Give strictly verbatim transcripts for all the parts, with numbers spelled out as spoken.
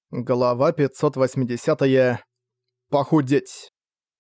Глава пятьсот восемьдесят. Похудеть.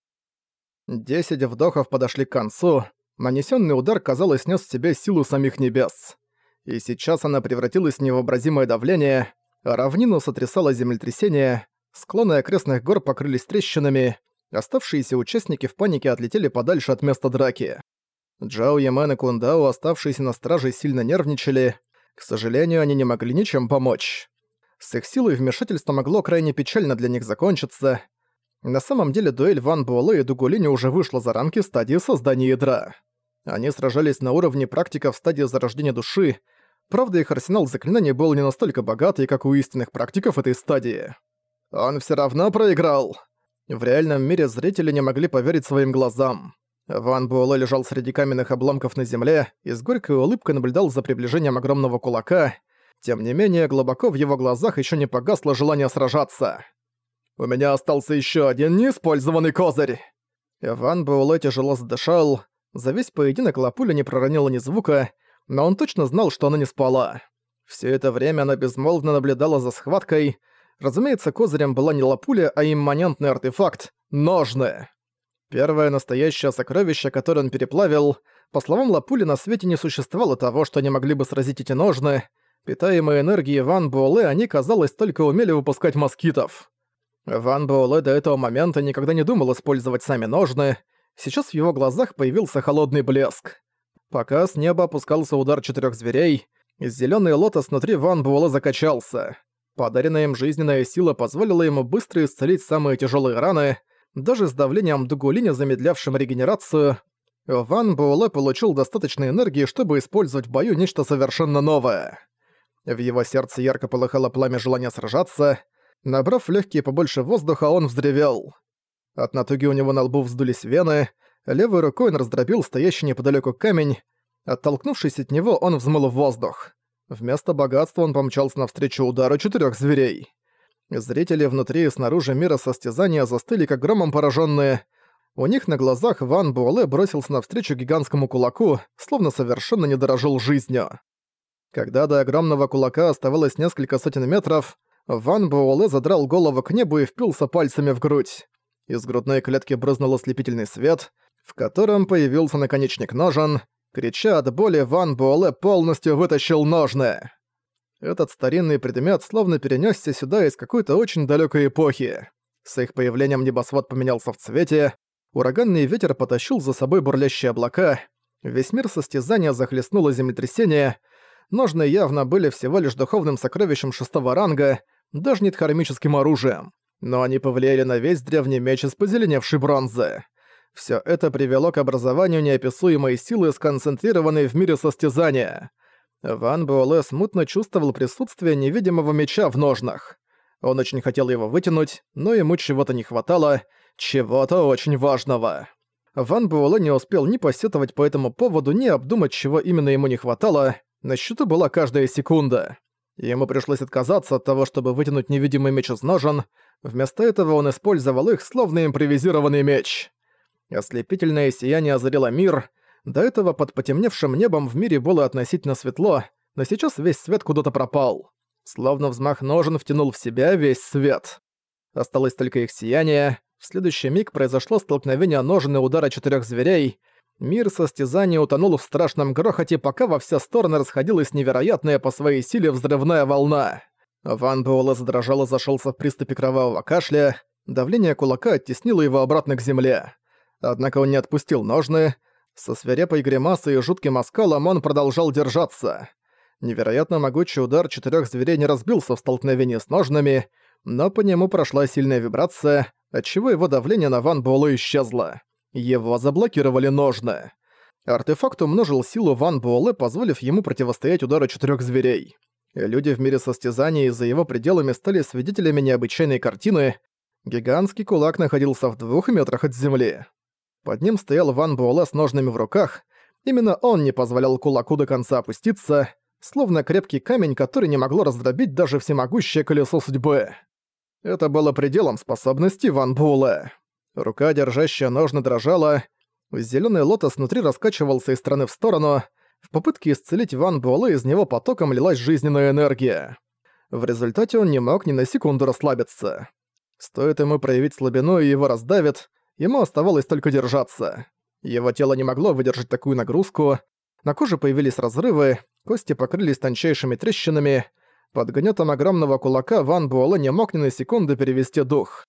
Десять вдохов подошли к концу. Нанесенный удар, казалось, нес в себе силу самих небес. И сейчас она превратилась в невообразимое давление, а равнину сотрясало землетрясение, склоны окрестных гор покрылись трещинами, оставшиеся участники в панике отлетели подальше от места драки. Джао Ямен и Кундао, оставшиеся на страже, сильно нервничали. К сожалению, они не могли ничем помочь. С их силой вмешательство могло крайне печально для них закончиться. На самом деле дуэль Ван Буэлэ и Дугулини уже вышла за рамки стадии создания ядра. Они сражались на уровне практиков в стадии зарождения души, правда их арсенал заклинаний был не настолько богатый, как у истинных практиков этой стадии. Он всё равно проиграл. В реальном мире зрители не могли поверить своим глазам. Ван Буэлэ лежал среди каменных обломков на земле и с горькой улыбкой наблюдал за приближением огромного кулака. Тем не менее, глубоко в его глазах ещё не погасло желание сражаться. «У меня остался ещё один неиспользованный козырь!» Ван Буэлэ тяжело задышал. За весь поединок Лапуля не проронила ни звука, но он точно знал, что она не спала. Всё это время она безмолвно наблюдала за схваткой. Разумеется, козырем была не Лапуля, а имманентный артефакт — ножны. Первое настоящее сокровище, которое он переплавил. По словам Лапули, на свете не существовало того, что они могли бы сразить эти ножны. Питаемые энергией Ван Буэлэ, они, казалось, только умели выпускать москитов. Ван Буэлэ до этого момента никогда не думал использовать сами ножны. Сейчас в его глазах появился холодный блеск. Пока с неба опускался удар четырёх зверей, зелёный лотос внутри Ван Буэлэ закачался. Подаренная им жизненная сила позволила ему быстро исцелить самые тяжёлые раны. Даже с давлением Дугулини, замедлявшим регенерацию, Ван Буэлэ получил достаточно энергии, чтобы использовать в бою нечто совершенно новое. В его сердце ярко полыхало пламя желания сражаться. Набрав в легкие побольше воздуха, он взревел. От натуги у него на лбу вздулись вены, левой рукой он раздробил стоящий неподалёку камень. Оттолкнувшись от него, он взмыл в воздух. Вместо богатства он помчался навстречу удару четырёх зверей. Зрители внутри и снаружи мира состязания застыли как громом поражённые. У них на глазах Ван Буэлэ бросился навстречу гигантскому кулаку, словно совершенно не дорожил жизнью. Когда до огромного кулака оставалось несколько сотен метров, Ван Буэлэ задрал голову к небу и впился пальцами в грудь. Из грудной клетки брызнул ослепительный свет, в котором появился наконечник ножен. Крича от боли, Ван Буэлэ полностью вытащил ножны. Этот старинный предмет словно перенесся сюда из какой-то очень далекой эпохи. С их появлением небосвод поменялся в цвете, ураганный ветер потащил за собой бурлящие облака, весь мир состязания захлестнуло землетрясение. Ножны явно были всего лишь духовным сокровищем шестого ранга, даже не дхармическим оружием, но они повлияли на весь древний меч из позеленевшей бронзы. Всё это привело к образованию неописуемой силы, сконцентрированной в мире состязания. Ван Буэлэ смутно чувствовал присутствие невидимого меча в ножнах. Он очень хотел его вытянуть, но ему чего-то не хватало, чего-то очень важного. Ван Буэлэ не успел ни посетовать по этому поводу, ни обдумать, чего именно ему не хватало. На счету была каждая секунда. Ему пришлось отказаться от того, чтобы вытянуть невидимый меч из ножен. Вместо этого он использовал их, словно импровизированный меч. Ослепительное сияние озарило мир. До этого под потемневшим небом в мире было относительно светло, но сейчас весь свет куда-то пропал. Словно взмах ножен втянул в себя весь свет. Осталось только их сияние. В следующий миг произошло столкновение ножен и удара четырёх зверей. Мир состязания утонул в страшном грохоте, пока во все стороны расходилась невероятная по своей силе взрывная волна. Ван Буэлэ задрожал и зашёлся в приступе кровавого кашля. Давление кулака оттеснило его обратно к земле. Однако он не отпустил ножны. Со свирепой гримасой и жутким оскалом он продолжал держаться. Невероятно могучий удар четырёх зверей не разбился в столкновении с ножнами, но по нему прошла сильная вибрация, отчего его давление на Ван Буэлэ исчезло. Его заблокировали ножны. Артефакт умножил силу Ван Буэлэ, позволив ему противостоять удару четырёх зверей. Люди в мире состязаний и за его пределами стали свидетелями необычайной картины. Гигантский кулак находился в двух метрах от земли. Под ним стоял Ван Буэлэ с ножными в руках. Именно он не позволял кулаку до конца опуститься, словно крепкий камень, который не могло раздробить даже всемогущее колесо судьбы. Это было пределом способностей Ван Буэлэ. Рука, держащая ножны, дрожала. Зелёный лотос внутри раскачивался из стороны в сторону. В попытке исцелить Ван Буэлэ из него потоком лилась жизненная энергия. В результате он не мог ни на секунду расслабиться. Стоит ему проявить слабину, и его раздавит, ему оставалось только держаться. Его тело не могло выдержать такую нагрузку, на коже появились разрывы, кости покрылись тончайшими трещинами. Под гнетом огромного кулака Ван Буэлэ не мог ни на секунду перевести дух.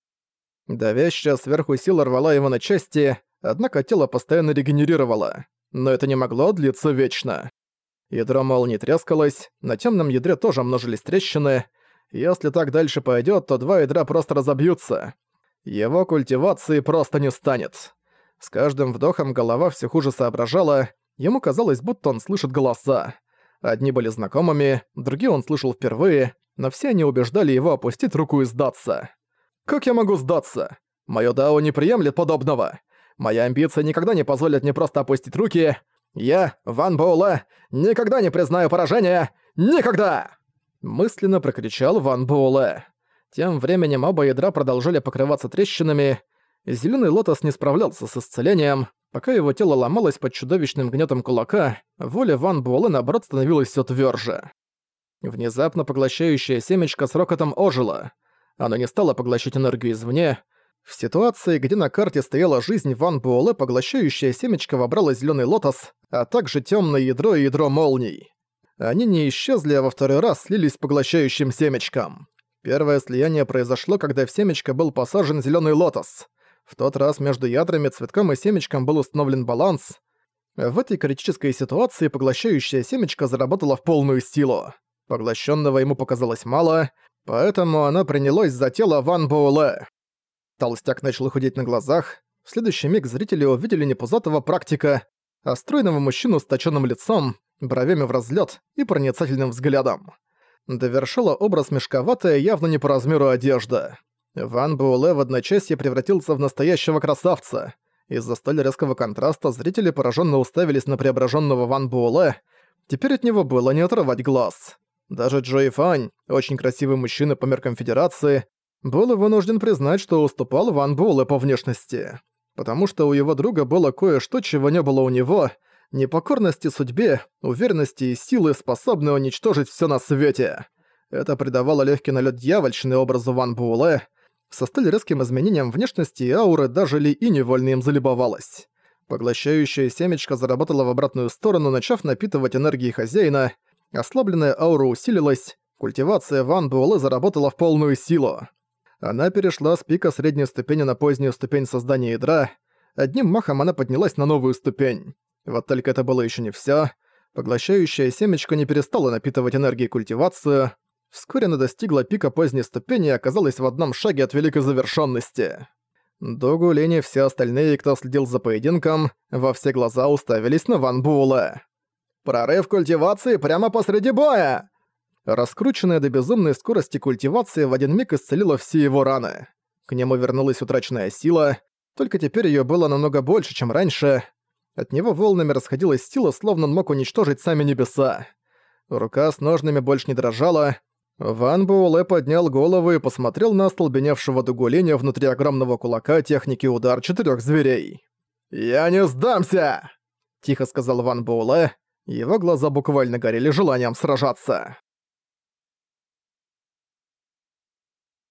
Давящая сверху сила рвала его на части, однако тело постоянно регенерировало. Но это не могло длиться вечно. Ядро молнии трескалось, на темном ядре тоже множились трещины. Если так дальше пойдет, то два ядра просто разобьются. Его культивации просто не станет. С каждым вдохом голова все хуже соображала, ему казалось, будто он слышит голоса. Одни были знакомыми, другие он слышал впервые, но все они убеждали его опустить руку и сдаться. «Как я могу сдаться? Моё дао не приемлет подобного. Моя амбиция никогда не позволит мне просто опустить руки. Я, Ван Буэлэ, никогда не признаю поражения! Никогда!» Мысленно прокричал Ван Буэлэ. Тем временем оба ядра продолжали покрываться трещинами. Зелёный лотос не справлялся с исцелением. Пока его тело ломалось под чудовищным гнетом кулака, воля Ван Буэлэ наоборот становилась всё твёрже. Внезапно поглощающее семечко с рокотом ожило. Оно не стало поглощать энергию извне. В ситуации, где на карте стояла жизнь Ван Буэлэ, поглощающее семечко вобрало зелёный лотос, а также тёмное ядро и ядро молний. Они не исчезли, а во второй раз слились с поглощающим семечком. Первое слияние произошло, когда в семечко был посажен зелёный лотос. В тот раз между ядрами, цветком и семечком был установлен баланс. В этой критической ситуации поглощающее семечко заработало в полную силу. Поглощенного ему показалось мало, поэтому оно принялось за тело Ван Буэлэ. Толстяк начал худеть на глазах. В следующий миг зрители увидели не пузатого практика, а стройного мужчину с точёным лицом, бровями в разлёт и проницательным взглядом. Довершила образ мешковатая, явно не по размеру одежда. Ван Буэлэ в одночасье превратился в настоящего красавца. Из-за столь резкого контраста зрители поражённо уставились на преображённого Ван Буэлэ. Теперь от него было не оторвать глаз. Даже Джои Фань, очень красивый мужчина по меркам Федерации, был вынужден признать, что уступал Ван Буэлэ по внешности. Потому что у его друга было кое-что, чего не было у него — непокорности судьбе, уверенности и силы, способные уничтожить всё на свете. Это придавало лёгкий налёт дьявольщины образу Ван Буэлэ. Со столь резким изменением внешности и ауры даже Ли И невольно им залюбовалась. Поглощающее семечко заработало в обратную сторону, начав напитывать энергией хозяина. Ослабленная аура усилилась, культивация Ван Буэлэ заработала в полную силу. Она перешла с пика средней ступени на позднюю ступень создания ядра. Одним махом она поднялась на новую ступень. Вот только это было ещё не всё. Поглощающее семечко не перестало напитывать энергией культивацию. Вскоре она достигла пика поздней ступени и оказалась в одном шаге от великой завершённости. До Гулени все остальные, кто следил за поединком, во все глаза уставились на Ван Буэлэ. «Прорыв культивации прямо посреди боя!» Раскрученная до безумной скорости культивация в один миг исцелила все его раны. К нему вернулась утраченная сила, только теперь её было намного больше, чем раньше. От него волнами расходилась сила, словно он мог уничтожить сами небеса. Рука с ножными больше не дрожала. Ван Буэлэ поднял голову и посмотрел на остолбеневшего Дугуленя внутри огромного кулака техники удар четырёх зверей. «Я не сдамся!» — тихо сказал Ван Буэлэ. Его глаза буквально горели желанием сражаться.